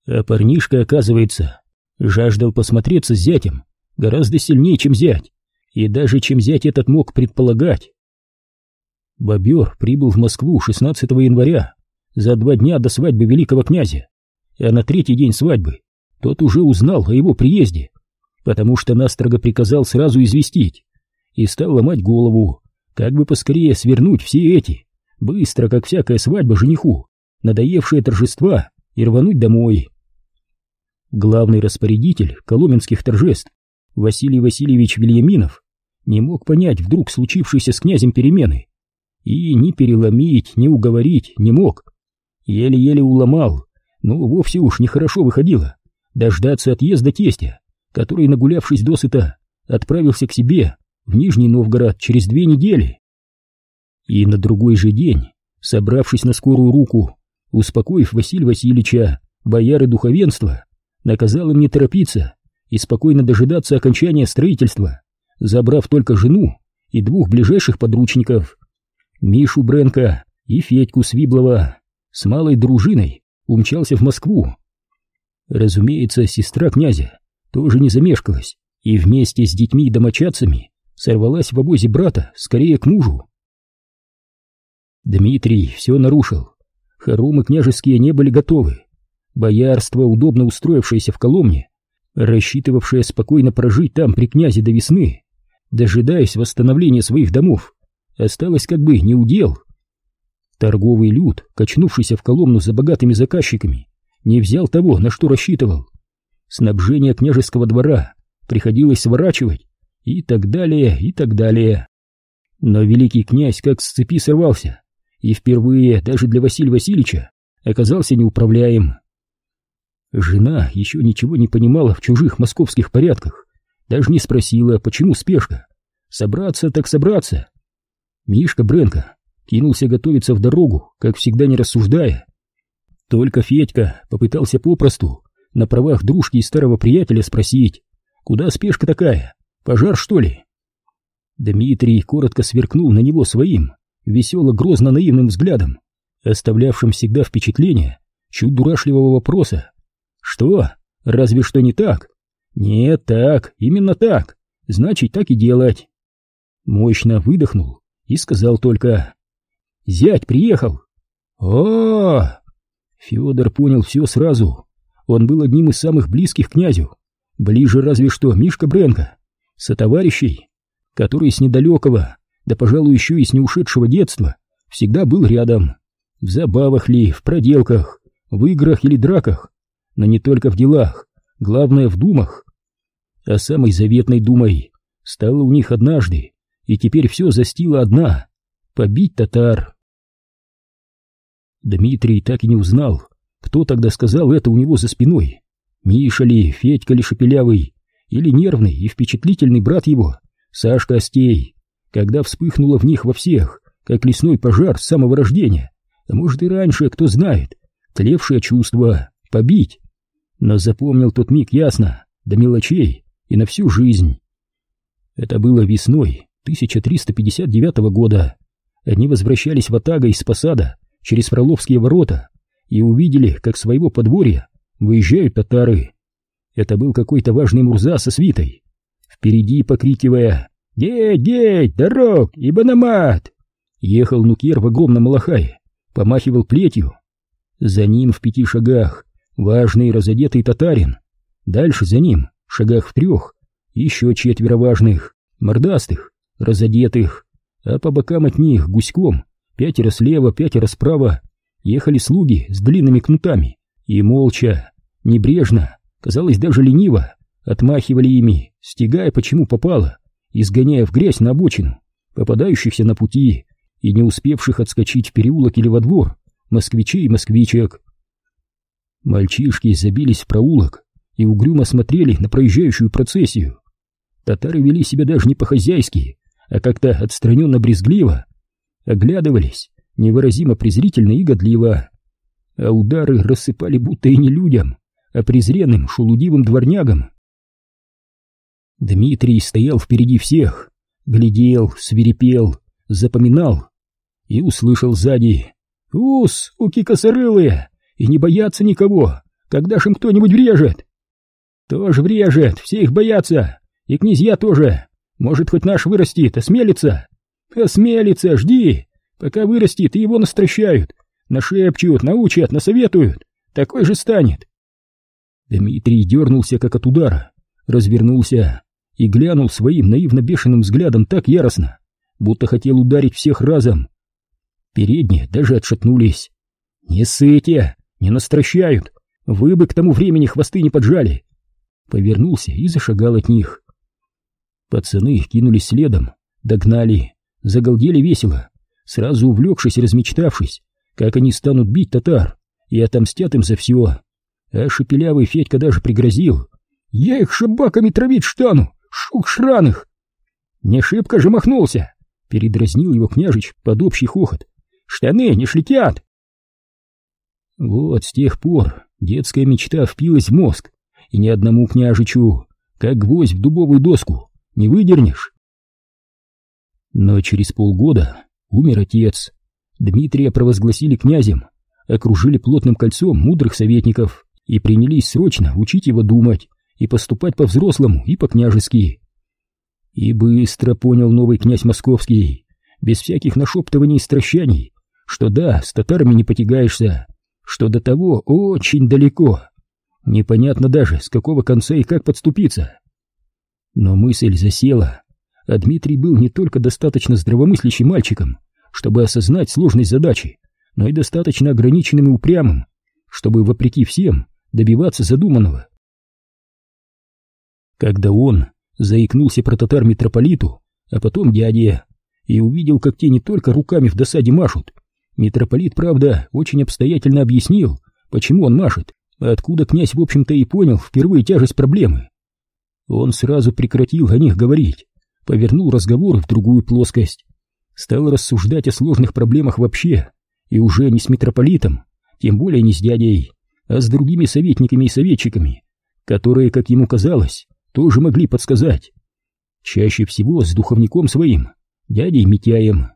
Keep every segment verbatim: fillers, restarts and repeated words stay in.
А парнишка, оказывается, жаждал посмотреться с зятем гораздо сильнее, чем зять, и даже чем зять этот мог предполагать. Бобер прибыл в Москву шестнадцатого января, за два дня до свадьбы великого князя, а на третий день свадьбы тот уже узнал о его приезде, потому что настрого приказал сразу известить, и стал ломать голову, как бы поскорее свернуть все эти, быстро, как всякая свадьба жениху, надоевшие торжества, и рвануть домой. Главный распорядитель коломенских торжеств Василий Васильевич Вильяминов не мог понять вдруг случившейся с князем перемены, и ни переломить, ни уговорить не мог. Еле-еле уломал, но вовсе уж нехорошо выходило дождаться отъезда тестя, который, нагулявшись досыта, отправился к себе в Нижний Новгород через две недели. И на другой же день, собравшись на скорую руку, успокоив Василия Васильевича, бояр и духовенство, наказал им не торопиться и спокойно дожидаться окончания строительства, забрав только жену и двух ближайших подручников, Мишу Бренка и Федьку Свиблова, с малой дружиной умчался в Москву. Разумеется, сестра князя тоже не замешкалась и вместе с детьми и домочадцами сорвалась в обозе брата скорее к мужу. Дмитрий все нарушил. Хоромы княжеские не были готовы. Боярство, удобно устроившееся в Коломне, рассчитывавшее спокойно прожить там при князе до весны, дожидаясь восстановления своих домов, осталось как бы неудел. Торговый люд, качнувшийся в Коломну за богатыми заказчиками, не взял того, на что рассчитывал. Снабжение княжеского двора приходилось сворачивать, и так далее, и так далее. Но великий князь как с цепи сорвался, и впервые даже для Василия Васильевича оказался неуправляем. Жена еще ничего не понимала в чужих московских порядках, даже не спросила, почему спешка. Собраться так собраться. Мишка Бренко кинулся готовиться в дорогу, как всегда не рассуждая. Только Федька попытался попросту, на правах дружки и старого приятеля, спросить, куда спешка такая, пожар что ли? Дмитрий коротко сверкнул на него своим, весело-грозно-наивным взглядом, оставлявшим всегда впечатление чуть дурашливого вопроса. Что? Разве что не так? Нет, так, именно так, значит, так и делать. Мощно выдохнул и сказал только: «Зять приехал!» О, Федор понял все сразу. Он был одним из самых близких к князю, ближе разве что Мишка Бренко, сотоварищей, который с недалекого, да, пожалуй, еще и с неушедшего детства, всегда был рядом, в забавах ли, в проделках, в играх или драках, но не только в делах, главное в думах. А самой заветной думой стало у них однажды, и теперь все застила одна — побить татар. Дмитрий так и не узнал, кто тогда сказал это у него за спиной, Миша ли, Федька ли Шепелявый, или нервный и впечатлительный брат его, Сашка Остей, когда вспыхнуло в них во всех, как лесной пожар с самого рождения, а может и раньше, кто знает, тлевшее чувство побить. Но запомнил тот миг ясно, до мелочей и на всю жизнь. Это было весной тысяча триста пятьдесят девятого года. Они возвращались ватагой из посада через Фроловские ворота и увидели, как с своего подворья выезжают татары. Это был какой-то важный мурза со свитой. Впереди, покрикивая «Геть, геть, дорог, и банамат!» ехал нукер в огромном малахае, помахивал плетью. За ним в пяти шагах важный разодетый татарин. Дальше за ним, в шагах в трех, еще четверо важных, мордастых, разодетых, а по бокам от них гуськом, пятеро слева, пятеро справа, ехали слуги с длинными кнутами и молча, небрежно, казалось даже лениво, отмахивали ими, стягая почему попало, изгоняя в грязь на обочину попадающихся на пути и не успевших отскочить в переулок или во двор москвичей и москвичек. Мальчишки забились в проулок и угрюмо смотрели на проезжающую процессию. Татары вели себя даже не по-хозяйски, а как-то отстраненно-брезгливо, оглядывались невыразимо презрительно и годливо, а удары рассыпали будто и не людям, а презренным шелудивым дворнягам. Дмитрий стоял впереди всех, глядел, свирепел, запоминал и услышал сзади: «Ус, уки косорылые, и не боятся никого, когда ж им кто-нибудь врежет? Тоже врежет, все их боятся, и князья тоже. Может, хоть наш вырастет, осмелится? Осмелится, жди, пока вырастет и его настращают, нашепчут, научат, насоветуют, такой же станет. Дмитрий дернулся, как от удара, развернулся и глянул своим наивно-бешеным взглядом так яростно, будто хотел ударить всех разом. Передние даже отшатнулись. «Не ссыте, не настращают, вы бы к тому времени хвосты не поджали!» Повернулся и зашагал от них. Пацаны кинулись следом, догнали, загалдели весело, сразу увлекшись и размечтавшись, как они станут бить татар и отомстят им за все. А шепелявый Федька даже пригрозил: «Я их шабаками травить стану, шук шраных!» «Не шибко же махнулся!» — передразнил его княжич под общий хохот. «Штаны не шлетят!» Вот с тех пор детская мечта впилась в мозг, и ни одному княжичу, как гвоздь в дубовую доску, не выдернешь. Но через полгода умер отец. Дмитрия провозгласили князем, окружили плотным кольцом мудрых советников и принялись срочно учить его думать и поступать по-взрослому и по-княжески. И быстро понял новый князь московский, без всяких нашептываний и стращаний, что да, с татарами не потягаешься, что до того очень далеко, непонятно даже, с какого конца и как подступиться. Но мысль засела, а Дмитрий был не только достаточно здравомыслящим мальчиком, чтобы осознать сложность задачи, но и достаточно ограниченным и упрямым, чтобы, вопреки всем, добиваться задуманного. Когда он заикнулся про татар митрополиту, а потом дяде, и увидел, как те не только руками в досаде машут, митрополит, правда, очень обстоятельно объяснил, почему он машет, а откуда князь, в общем-то, и понял впервые тяжесть проблемы. Он сразу прекратил о них говорить, повернул разговор в другую плоскость, стал рассуждать о сложных проблемах вообще, и уже не с митрополитом, тем более не с дядей, а с другими советниками и советчиками, которые, как ему казалось, тоже могли подсказать. Чаще всего с духовником своим, дядей Митяем.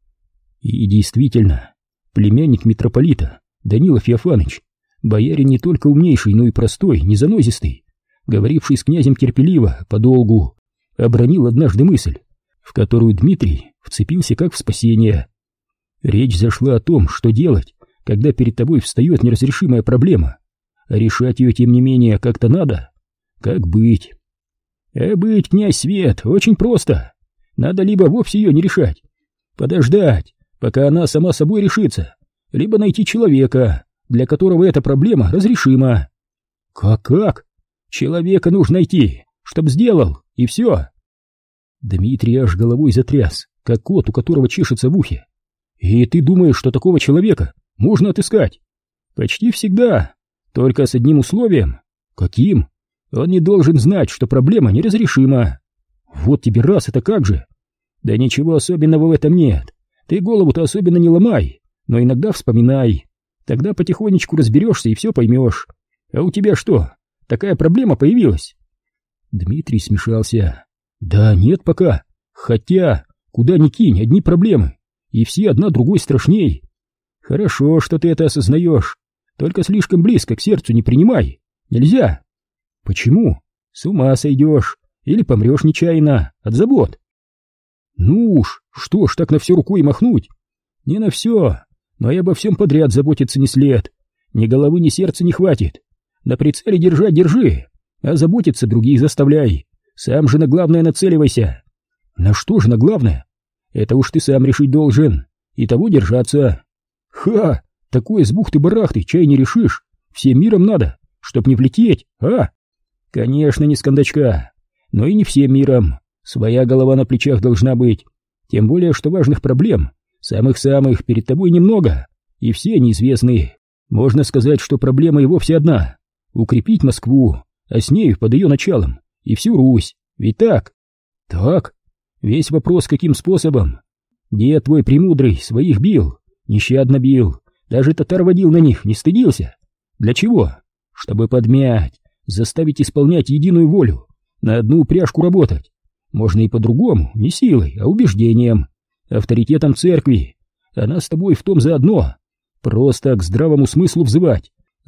И действительно, племянник митрополита, Данила Феофаныч, боярин не только умнейший, но и простой, незанозистый, говоривший с князем терпеливо, подолгу, обронил однажды мысль, в которую Дмитрий вцепился как в спасение. Речь зашла о том, что делать, когда перед тобой встает неразрешимая проблема, а решать ее, тем не менее, как-то надо. Как быть? А быть, князь Свет, очень просто. Надо либо вовсе ее не решать, подождать, пока она сама собой решится, либо найти человека, для которого эта проблема разрешима. Как-как? Человека нужно найти, чтоб сделал, и все. Дмитрий аж головой затряс, как кот, у которого чешется в ухе. И ты думаешь, что такого человека можно отыскать? Почти всегда, только с одним условием. Каким? Он не должен знать, что проблема неразрешима. Вот тебе раз, это как же? Да ничего особенного в этом нет. Ты голову-то особенно не ломай, но иногда вспоминай. Тогда потихонечку разберешься и все поймешь. А у тебя что, такая проблема появилась? Дмитрий смешался. Да нет пока. Хотя, куда ни кинь, одни проблемы. И все одна другой страшней. Хорошо, что ты это осознаешь. Только слишком близко к сердцу не принимай. Нельзя. Почему? С ума сойдешь. Или помрешь нечаянно, от забот. Ну уж, что ж так на все рукой махнуть? Не на все, но и обо всем подряд заботиться не след. Ни головы, ни сердца не хватит. На прицеле держать держи, а заботиться других заставляй. Сам же на главное нацеливайся. На что же на главное? Это уж ты сам решить должен. И того держаться. Ха! Такое с бухты-барахты чай не решишь. Всем миром надо, чтоб не влететь, а? Конечно, не с кондачка, но и не всем миром. Своя голова на плечах должна быть. Тем более, что важных проблем, самых-самых, перед тобой немного, и все неизвестны. Можно сказать, что проблема и вовсе одна — укрепить Москву, а с нею под ее началом и всю Русь. Ведь так? Так. Весь вопрос, каким способом. Дед твой премудрый своих бил, нещадно бил, даже татар водил на них, не стыдился. Для чего? Чтобы подмять, заставить исполнять единую волю, на одну упряжку работать. Можно и по-другому, не силой, а убеждением, авторитетом церкви. Она с тобой в том заодно. Просто к здравому смыслу взывать,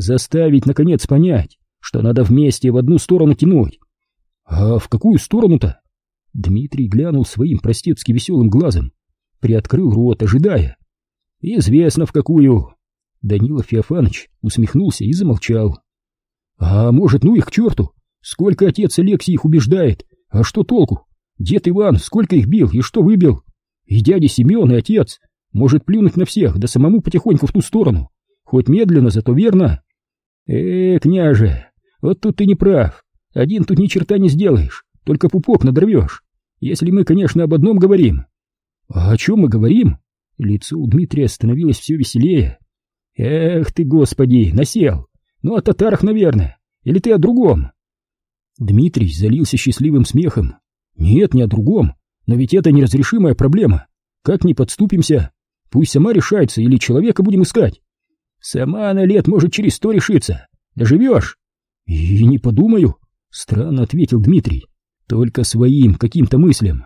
заставить, наконец, понять, что надо вместе в одну сторону тянуть. А в какую сторону-то? Дмитрий глянул своим простецки веселым глазом, приоткрыл рот, ожидая. Известно в какую. Данила Феофанович усмехнулся и замолчал. А может, ну их к черту? Сколько отец Алексей их убеждает, а что толку? Дед Иван сколько их бил и что выбил? И дядя Семен, и отец. Может плюнуть на всех, да самому потихоньку в ту сторону. Хоть медленно, зато верно. Э, княже, вот тут ты не прав. Один тут ни черта не сделаешь, только пупок надорвешь. Если мы, конечно, об одном говорим. А о чем мы говорим? Лицо у Дмитрия становилось все веселее. Эх ты, господи, насел. Ну о татарах, наверное. Или ты о другом? Дмитрий залился счастливым смехом. Нет, не о другом. Но ведь это неразрешимая проблема. Как не подступимся? Пусть сама решается, или человека будем искать. Сама она лет может через сто решиться. Доживешь? И не подумаю, странно ответил Дмитрий. Только своим каким-то мыслям.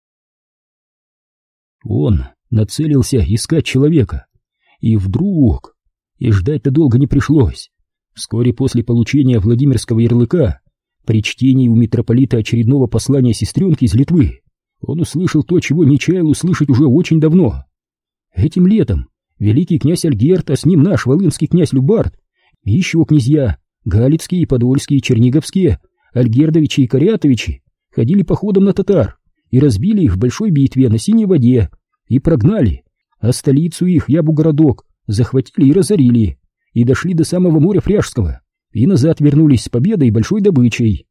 Он нацелился искать человека. И вдруг... И ждать-то долго не пришлось. Вскоре после получения Владимирского ярлыка, при чтении у митрополита очередного послания сестренки из Литвы, он услышал то, чего не чаял услышать уже очень давно. Этим летом великий князь Альгерд, а с ним наш волынский князь Любард, и еще князья Галицкие, Подольские, Черниговские, Альгердовичи и Корятовичи ходили походом на татар и разбили их в большой битве на Синей воде и прогнали, а столицу их, Ябу-городок, захватили и разорили, и дошли до самого моря Фряжского, и назад вернулись с победой и большой добычей.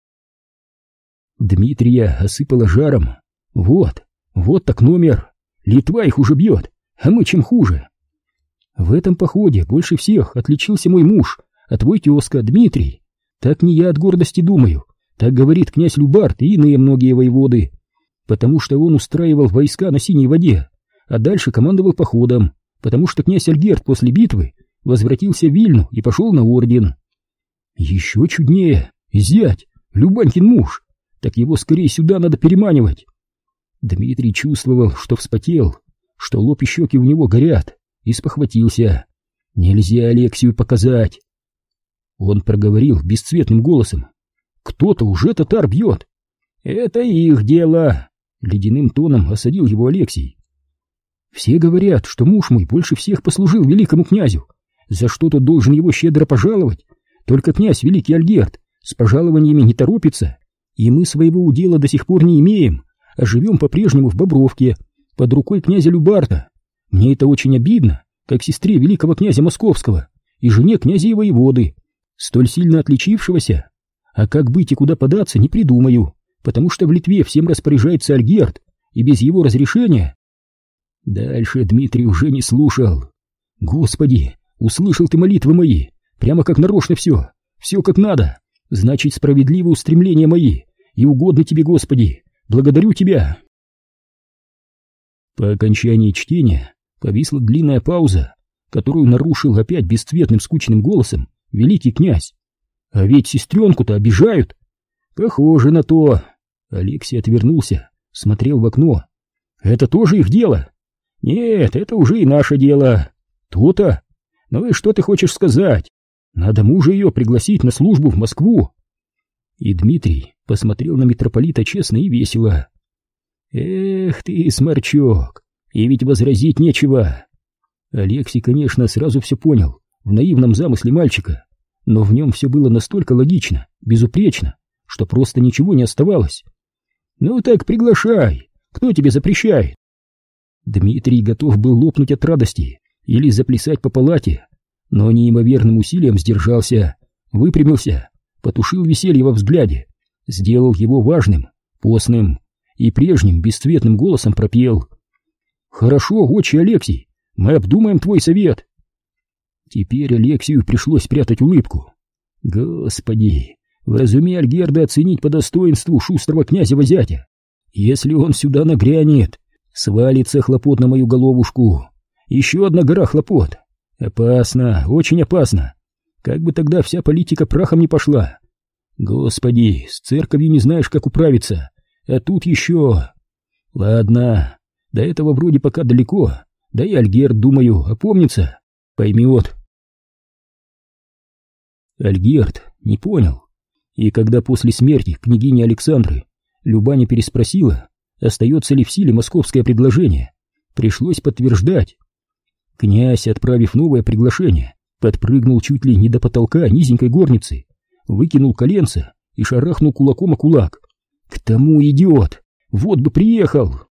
Дмитрия осыпало жаром. Вот, вот так номер. Литва их уже бьет, а мы чем хуже. В этом походе больше всех отличился мой муж, а твой тезка Дмитрий. Так не я от гордости думаю, так говорит князь Любард и иные многие воеводы, потому что он устраивал войска на Синей воде, а дальше командовал походом, потому что князь Альгерд после битвы возвратился в Вильну и пошел на орден. Еще чуднее, зять, Любанькин муж, так его скорее сюда надо переманивать. Дмитрий чувствовал, что вспотел, что лоб и щеки у него горят, и спохватился. Нельзя Алексию показать. Он проговорил бесцветным голосом. Кто-то уже татар бьет. Это их дело. Ледяным тоном осадил его Алексий. Все говорят, что муж мой больше всех послужил великому князю, за что тот должен его щедро пожаловать. Только князь великий Альгерд с пожалованиями не торопится, и мы своего удела до сих пор не имеем, а живем по-прежнему в Бобровке, под рукой князя Любарда. Мне это очень обидно, как сестре великого князя Московского и жене князя и воеводы, столь сильно отличившегося. А как быть и куда податься, не придумаю, потому что в Литве всем распоряжается Альгерд, и без его разрешения... Дальше Дмитрий уже не слушал. Господи, услышал ты молитвы мои, прямо как нарочно все, все как надо, значит, справедливы устремления мои, и угодно тебе, Господи, благодарю тебя. По окончании чтения повисла длинная пауза, которую нарушил опять бесцветным скучным голосом великий князь. А ведь сестренку-то обижают. Похоже на то. Алексей отвернулся, смотрел в окно. Это тоже их дело? Нет, это уже и наше дело. То-то. Ну и что ты хочешь сказать? Надо мужа ее пригласить на службу в Москву. И Дмитрий посмотрел на митрополита честно и весело. Эх ты, сморчок, и ведь возразить нечего. Алексей, конечно, сразу все понял в наивном замысле мальчика, но в нем все было настолько логично, безупречно, что просто ничего не оставалось. Ну так приглашай, кто тебе запрещает? Дмитрий готов был лопнуть от радости или заплясать по палате, но неимоверным усилием сдержался, выпрямился, потушил веселье во взгляде, сделал его важным, постным и прежним бесцветным голосом пропел: «Хорошо, отче Алексий, мы обдумаем твой совет». Теперь Алексию пришлось прятать улыбку. Господи, вразуми Альгерда оценить по достоинству шустрого князева зятя. Если он сюда нагрянет, свалится хлопот на мою головушку. Еще одна гора хлопот. Опасно, очень опасно. Как бы тогда вся политика прахом не пошла. Господи, с церковью не знаешь, как управиться. А тут еще... Ладно, до этого вроде пока далеко. Да и Альгерд, думаю, опомнится, поймет. Альгерд не понял. И когда после смерти княгини Александры Любаня переспросила, остается ли в силе московское предложение, пришлось подтверждать. Князь, отправив новое приглашение, подпрыгнул чуть ли не до потолка низенькой горницы, выкинул коленца и шарахнул кулаком о кулак. «К тому идиот! Вот бы приехал!»